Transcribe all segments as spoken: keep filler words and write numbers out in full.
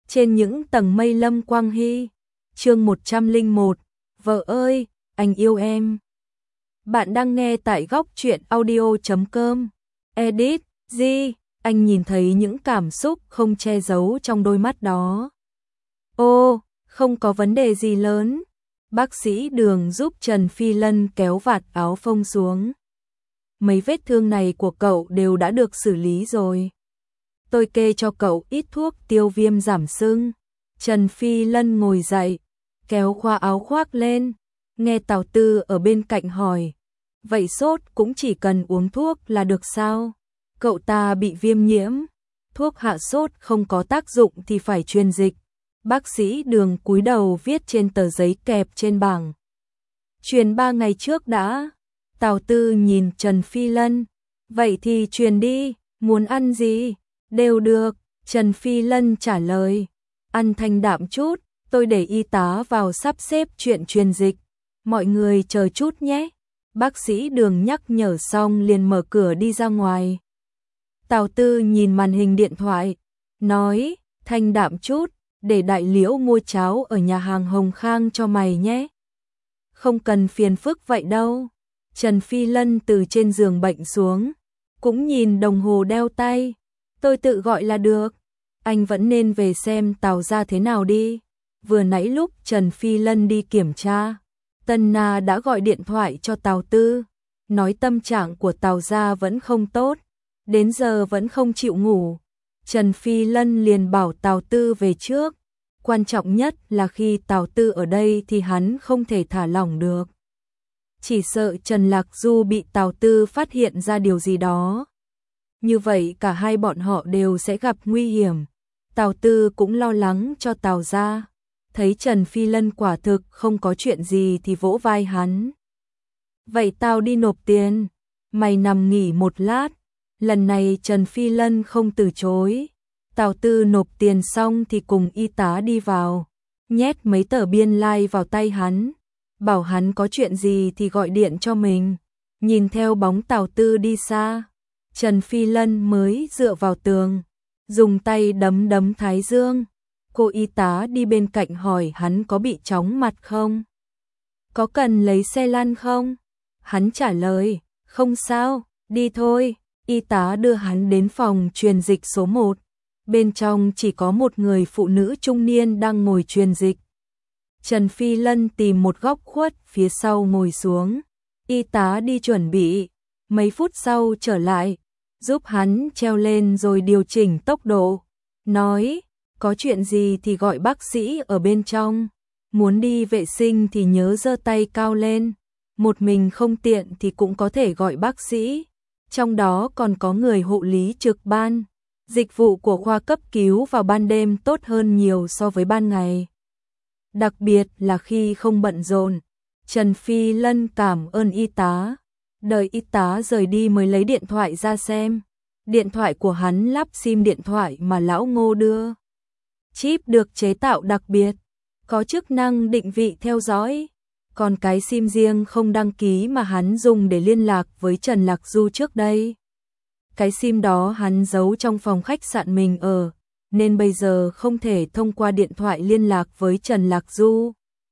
Trên những tầng mây Lâm Quang Hy, chương một trăm lẻ một, vợ ơi, anh yêu em. Bạn đang nghe tại góc truyện audio chấm com. Edit, G, anh nhìn thấy những cảm xúc không che giấu trong đôi mắt đó. Ô, không có vấn đề gì lớn. Bác sĩ Đường giúp Trần Phi Lân kéo vạt áo phông xuống. Mấy vết thương này của cậu đều đã được xử lý rồi. Tôi kê cho cậu ít thuốc tiêu viêm giảm sưng. Trần Phi Lân ngồi dậy, kéo khoa áo khoác lên, nghe Tào Tư ở bên cạnh hỏi. Vậy sốt cũng chỉ cần uống thuốc là được sao? Cậu ta bị viêm nhiễm, thuốc hạ sốt không có tác dụng thì phải truyền dịch. Bác sĩ Đường cúi đầu viết trên tờ giấy kẹp trên bảng. Truyền ba ngày trước đã. Tào Tư nhìn Trần Phi Lân. Vậy thì truyền đi, muốn ăn gì? Đều được, Trần Phi Lân trả lời. Ăn thanh đạm chút, tôi để y tá vào sắp xếp chuyện truyền dịch. Mọi người chờ chút nhé. Bác sĩ Đường nhắc nhở xong liền mở cửa đi ra ngoài. Tào Tư nhìn màn hình điện thoại, nói, thanh đạm chút, để Đại Liễu mua cháo ở nhà hàng Hồng Khang cho mày nhé. Không cần phiền phức vậy đâu. Trần Phi Lân từ trên giường bệnh xuống, cũng nhìn đồng hồ đeo tay. Tôi tự gọi là được. Anh vẫn nên về xem Tào gia thế nào đi. Vừa nãy lúc Trần Phi Lân đi kiểm tra, Tân Na đã gọi điện thoại cho Tào Tư, nói tâm trạng của Tào gia vẫn không tốt, đến giờ vẫn không chịu ngủ. Trần Phi Lân liền bảo Tào Tư về trước. Quan trọng nhất là khi Tào Tư ở đây thì hắn không thể thả lỏng được. Chỉ sợ Trần Lạc Du bị Tào Tư phát hiện ra điều gì đó. Như vậy cả hai bọn họ đều sẽ gặp nguy hiểm. Tào Tư cũng lo lắng cho Tào gia. Thấy Trần Phi Lân quả thực không có chuyện gì thì vỗ vai hắn. Vậy tao đi nộp tiền. Mày nằm nghỉ một lát. Lần này Trần Phi Lân không từ chối. Tào Tư nộp tiền xong thì cùng y tá đi vào, nhét mấy tờ biên lai like vào tay hắn, bảo hắn có chuyện gì thì gọi điện cho mình. Nhìn theo bóng Tào Tư đi xa, Trần Phi Lân mới dựa vào tường, dùng tay đấm đấm thái dương. Cô y tá đi bên cạnh hỏi hắn có bị chóng mặt không? Có cần lấy xe lăn không? Hắn trả lời, không sao, đi thôi. Y tá đưa hắn đến phòng truyền dịch số một. Bên trong chỉ có một người phụ nữ trung niên đang ngồi truyền dịch. Trần Phi Lân tìm một góc khuất phía sau ngồi xuống. Y tá đi chuẩn bị. Mấy phút sau trở lại, giúp hắn treo lên rồi điều chỉnh tốc độ. Nói, có chuyện gì thì gọi bác sĩ ở bên trong. Muốn đi vệ sinh thì nhớ giơ tay cao lên. Một mình không tiện thì cũng có thể gọi bác sĩ. Trong đó còn có người hộ lý trực ban. Dịch vụ của khoa cấp cứu vào ban đêm tốt hơn nhiều so với ban ngày. Đặc biệt là khi không bận rộn. Trần Phi Lân cảm ơn y tá. Đợi y tá rời đi mới lấy điện thoại ra xem. Điện thoại của hắn lắp sim điện thoại mà lão Ngô đưa. Chip được chế tạo đặc biệt, có chức năng định vị theo dõi. Còn cái sim riêng không đăng ký mà hắn dùng để liên lạc với Trần Lạc Du trước đây. Cái sim đó hắn giấu trong phòng khách sạn mình ở, nên bây giờ không thể thông qua điện thoại liên lạc với Trần Lạc Du.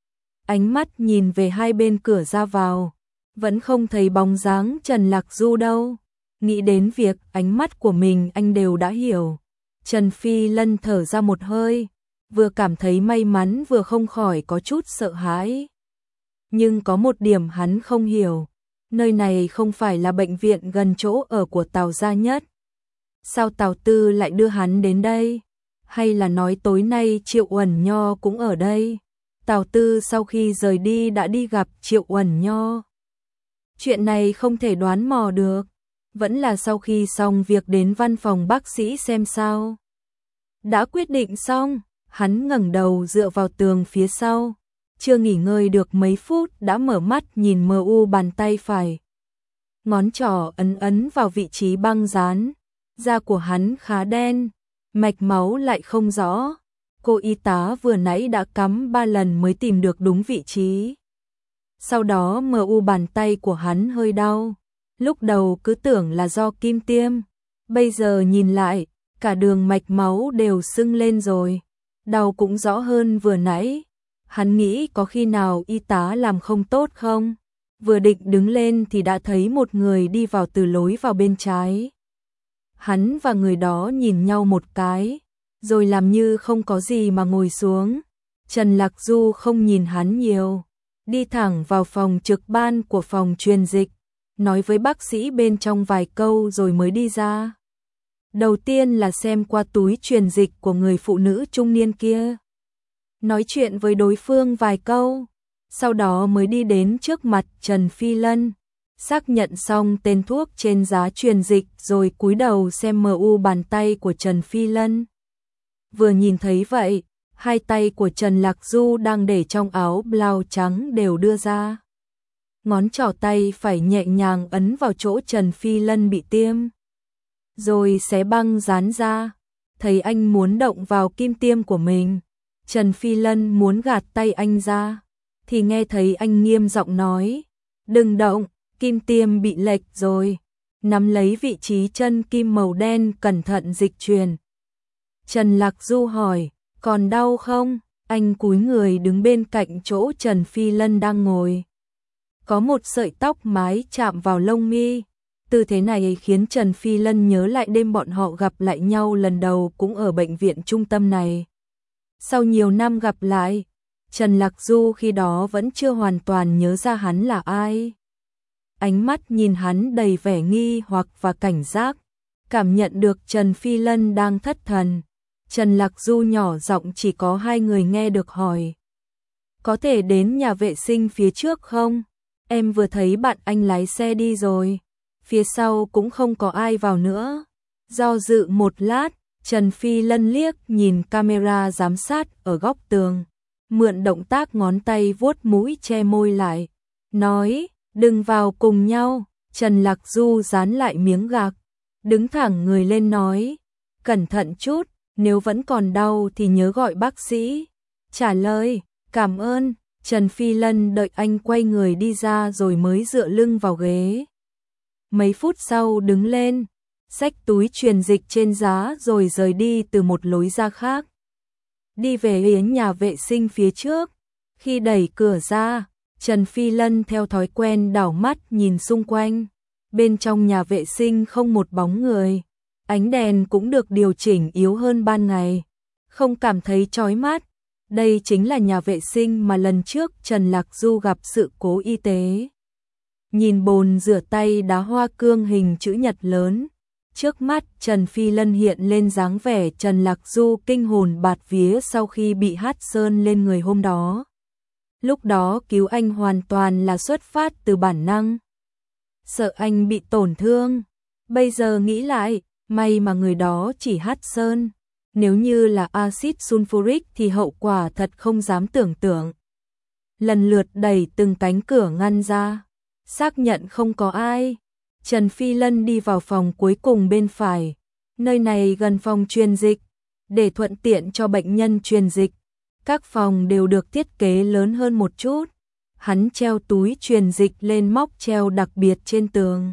Ánh mắt nhìn về hai bên cửa ra vào, vẫn không thấy bóng dáng Trần Lạc Du đâu. Nghĩ đến việc ánh mắt của mình anh đều đã hiểu. Trần Phi Lân thở ra một hơi, vừa cảm thấy may mắn vừa không khỏi có chút sợ hãi. Nhưng có một điểm hắn không hiểu. Nơi này không phải là bệnh viện gần chỗ ở của Tào gia nhất. Sao Tào Tư lại đưa hắn đến đây? Hay là nói tối nay Triệu Uẩn Nho cũng ở đây? Tào Tư sau khi rời đi đã đi gặp Triệu Uẩn Nho. Chuyện này không thể đoán mò được. Vẫn là sau khi xong việc đến văn phòng bác sĩ xem sao. Đã quyết định xong, hắn ngẩng đầu dựa vào tường phía sau. Chưa nghỉ ngơi được mấy phút đã mở mắt nhìn mờ u bàn tay phải. Ngón trỏ ấn ấn vào vị trí băng dán. Da của hắn khá đen, mạch máu lại không rõ. Cô y tá vừa nãy đã cắm ba lần mới tìm được đúng vị trí. Sau đó mờ u bàn tay của hắn hơi đau. Lúc đầu cứ tưởng là do kim tiêm. Bây giờ nhìn lại, cả đường mạch máu đều sưng lên rồi. đau cũng rõ hơn vừa nãy. Hắn nghĩ có khi nào y tá làm không tốt không? Vừa định đứng lên thì đã thấy một người đi vào từ lối vào bên trái. Hắn và người đó nhìn nhau một cái, rồi làm như không có gì mà ngồi xuống. Trần Lạc Du không nhìn hắn nhiều, đi thẳng vào phòng trực ban của phòng truyền dịch, nói với bác sĩ bên trong vài câu rồi mới đi ra. Đầu tiên là xem qua túi truyền dịch của người phụ nữ trung niên kia, nói chuyện với đối phương vài câu, sau đó mới đi đến trước mặt Trần Phi Lân, xác nhận xong tên thuốc trên giá truyền dịch rồi cúi đầu xem mu bàn tay của Trần Phi Lân. Vừa nhìn thấy vậy, hai tay của Trần Lạc Du đang để trong áo blau trắng đều đưa ra. Ngón trỏ tay phải nhẹ nhàng ấn vào chỗ Trần Phi Lân bị tiêm, rồi xé băng dán ra. Thấy anh muốn động vào kim tiêm của mình, Trần Phi Lân muốn gạt tay anh ra, thì nghe thấy anh nghiêm giọng nói, đừng động, kim tiêm bị lệch rồi. Nắm lấy vị trí chân kim màu đen cẩn thận dịch truyền. Trần Lạc Du hỏi, còn đau không? Anh cúi người đứng bên cạnh chỗ Trần Phi Lân đang ngồi. Có một sợi tóc mái chạm vào lông mi. Tư thế này khiến Trần Phi Lân nhớ lại đêm bọn họ gặp lại nhau lần đầu cũng ở bệnh viện trung tâm này. Sau nhiều năm gặp lại, Trần Lạc Du khi đó vẫn chưa hoàn toàn nhớ ra hắn là ai. Ánh mắt nhìn hắn đầy vẻ nghi hoặc và cảnh giác, cảm nhận được Trần Phi Lân đang thất thần. Trần Lạc Du nhỏ giọng chỉ có hai người nghe được hỏi, có thể đến nhà vệ sinh phía trước không? Em vừa thấy bạn anh lái xe đi rồi, phía sau cũng không có ai vào nữa. Do dự một lát, Trần Phi Lân liếc nhìn camera giám sát ở góc tường, mượn động tác ngón tay vuốt mũi che môi lại, nói, đừng vào cùng nhau. Trần Lạc Du dán lại miếng gạc, đứng thẳng người lên nói, cẩn thận chút, nếu vẫn còn đau thì nhớ gọi bác sĩ. Trả lời, cảm ơn. Trần Phi Lân đợi anh quay người đi ra rồi mới dựa lưng vào ghế. Mấy phút sau đứng lên, xách túi truyền dịch trên giá rồi rời đi từ một lối ra khác. Đi về hướng nhà vệ sinh phía trước. Khi đẩy cửa ra, Trần Phi Lân theo thói quen đảo mắt nhìn xung quanh. Bên trong nhà vệ sinh không một bóng người. Ánh đèn cũng được điều chỉnh yếu hơn ban ngày, không cảm thấy chói mắt. Đây chính là nhà vệ sinh mà lần trước Trần Lạc Du gặp sự cố y tế. Nhìn bồn rửa tay đá hoa cương hình chữ nhật lớn, trước mắt Trần Phi Lân hiện lên dáng vẻ Trần Lạc Du kinh hồn bạt vía sau khi bị hát sơn lên người hôm đó. Lúc đó cứu anh hoàn toàn là xuất phát từ bản năng, sợ anh bị tổn thương. Bây giờ nghĩ lại, may mà người đó chỉ hát sơn, nếu như là axit sulfuric thì hậu quả thật không dám tưởng tượng. Lần lượt đẩy từng cánh cửa ngăn ra, xác nhận không có ai, Trần Phi Lân đi vào phòng cuối cùng bên phải. Nơi này gần phòng truyền dịch, để thuận tiện cho bệnh nhân truyền dịch. Các phòng đều được thiết kế lớn hơn một chút. Hắn treo túi truyền dịch lên móc treo đặc biệt trên tường,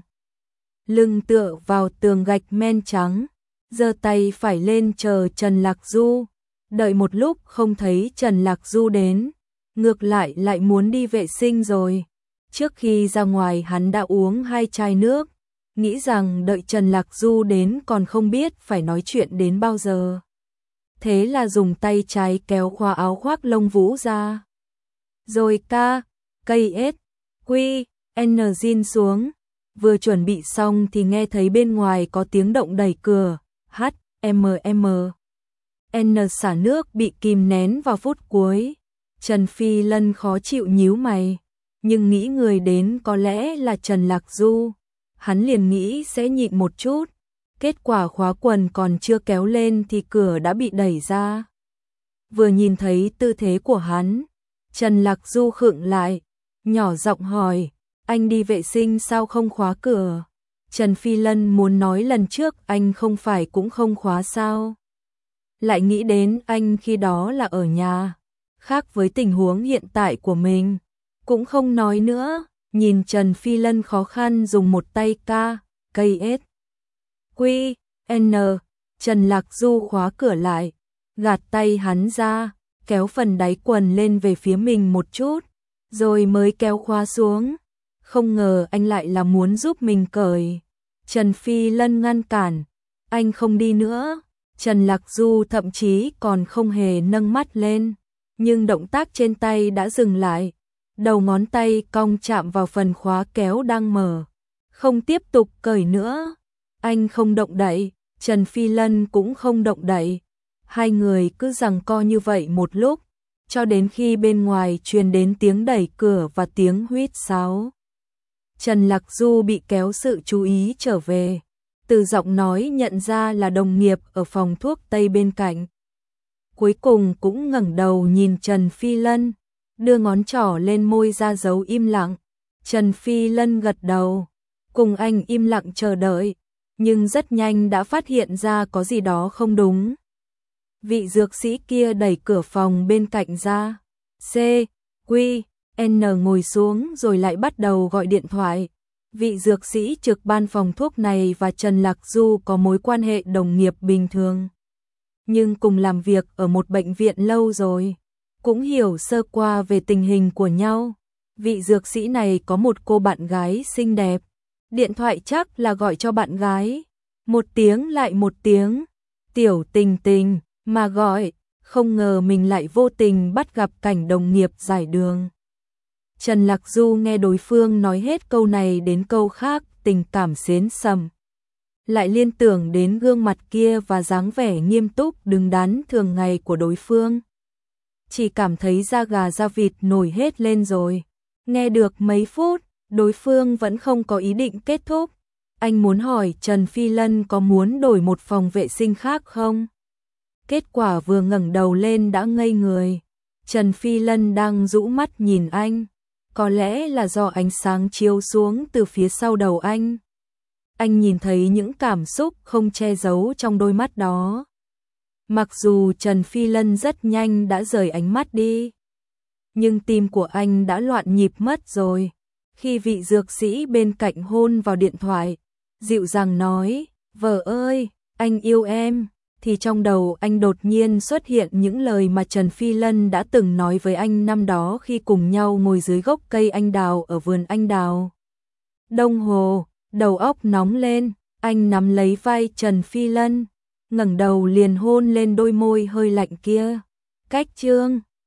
lưng tựa vào tường gạch men trắng, giơ tay phải lên chờ Trần Lạc Du. Đợi một lúc không thấy Trần Lạc Du đến, ngược lại lại muốn đi vệ sinh rồi. Trước khi ra ngoài hắn đã uống hai chai nước, nghĩ rằng đợi Trần Lạc Du đến còn không biết phải nói chuyện đến bao giờ. Thế là dùng tay trái kéo khóa áo khoác lông vũ ra, rồi ca, cây S, quy, N zin xuống. Vừa chuẩn bị xong thì nghe thấy bên ngoài có tiếng động đẩy cửa. H, M, M, N xả nước bị kìm nén vào phút cuối. Trần Phi Lân khó chịu nhíu mày, nhưng nghĩ người đến có lẽ là Trần Lạc Du. Hắn liền nghĩ sẽ nhịn một chút. Kết quả khóa quần còn chưa kéo lên thì cửa đã bị đẩy ra. Vừa nhìn thấy tư thế của hắn, Trần Lạc Du khựng lại, nhỏ giọng hỏi, anh đi vệ sinh sao không khóa cửa? Trần Phi Lân muốn nói lần trước anh không phải cũng không khóa sao? Lại nghĩ đến anh khi đó là ở nhà, khác với tình huống hiện tại của mình, cũng không nói nữa. Nhìn Trần Phi Lân khó khăn dùng một tay ca, cây S, quy, N, Trần Lạc Du khóa cửa lại, gạt tay hắn ra, kéo phần đáy quần lên về phía mình một chút, rồi mới kéo khóa xuống. Không ngờ anh lại là muốn giúp mình cởi. Trần Phi Lân ngăn cản, anh không đi nữa. Trần Lạc Du thậm chí còn không hề nâng mắt lên, nhưng động tác trên tay đã dừng lại. Đầu ngón tay cong chạm vào phần khóa kéo đang mở, không tiếp tục cởi nữa. Anh không động đậy, Trần Phi Lân cũng không động đậy. Hai người cứ giằng co như vậy một lúc, cho đến khi bên ngoài truyền đến tiếng đẩy cửa và tiếng huýt sáo. Trần Lạc Du bị kéo sự chú ý trở về, từ giọng nói nhận ra là đồng nghiệp ở phòng thuốc tây bên cạnh. Cuối cùng cũng ngẩng đầu nhìn Trần Phi Lân, đưa ngón trỏ lên môi ra dấu im lặng. Trần Phi Lân gật đầu, cùng anh im lặng chờ đợi, nhưng rất nhanh đã phát hiện ra có gì đó không đúng. Vị dược sĩ kia đẩy cửa phòng bên cạnh ra. C, Q, N ngồi xuống rồi lại bắt đầu gọi điện thoại. Vị dược sĩ trực ban phòng thuốc này và Trần Lạc Du có mối quan hệ đồng nghiệp bình thường, nhưng cùng làm việc ở một bệnh viện lâu rồi, cũng hiểu sơ qua về tình hình của nhau. Vị dược sĩ này có một cô bạn gái xinh đẹp, điện thoại chắc là gọi cho bạn gái, một tiếng lại một tiếng, tiểu tình tình mà gọi, không ngờ mình lại vô tình bắt gặp cảnh đồng nghiệp giải đường. Trần Lạc Du nghe đối phương nói hết câu này đến câu khác, tình cảm xến sầm. Lại liên tưởng đến gương mặt kia và dáng vẻ nghiêm túc đứng đắn thường ngày của đối phương. Chỉ cảm thấy da gà da vịt nổi hết lên rồi. Nghe được mấy phút, đối phương vẫn không có ý định kết thúc. Anh muốn hỏi Trần Phi Lân có muốn đổi một phòng vệ sinh khác không? Kết quả vừa ngẩng đầu lên đã ngây người. Trần Phi Lân đang rũ mắt nhìn anh. Có lẽ là do ánh sáng chiếu xuống từ phía sau đầu anh. Anh nhìn thấy những cảm xúc không che giấu trong đôi mắt đó. Mặc dù Trần Phi Lân rất nhanh đã rời ánh mắt đi, nhưng tim của anh đã loạn nhịp mất rồi. Khi vị dược sĩ bên cạnh hôn vào điện thoại, dịu dàng nói, vợ ơi, anh yêu em, thì trong đầu anh đột nhiên xuất hiện những lời mà Trần Phi Lân đã từng nói với anh năm đó khi cùng nhau ngồi dưới gốc cây anh đào ở vườn anh đào. Đông Hồ, đầu óc nóng lên, anh nắm lấy vai Trần Phi Lân, ngẩng đầu liền hôn lên đôi môi hơi lạnh kia. Cách chương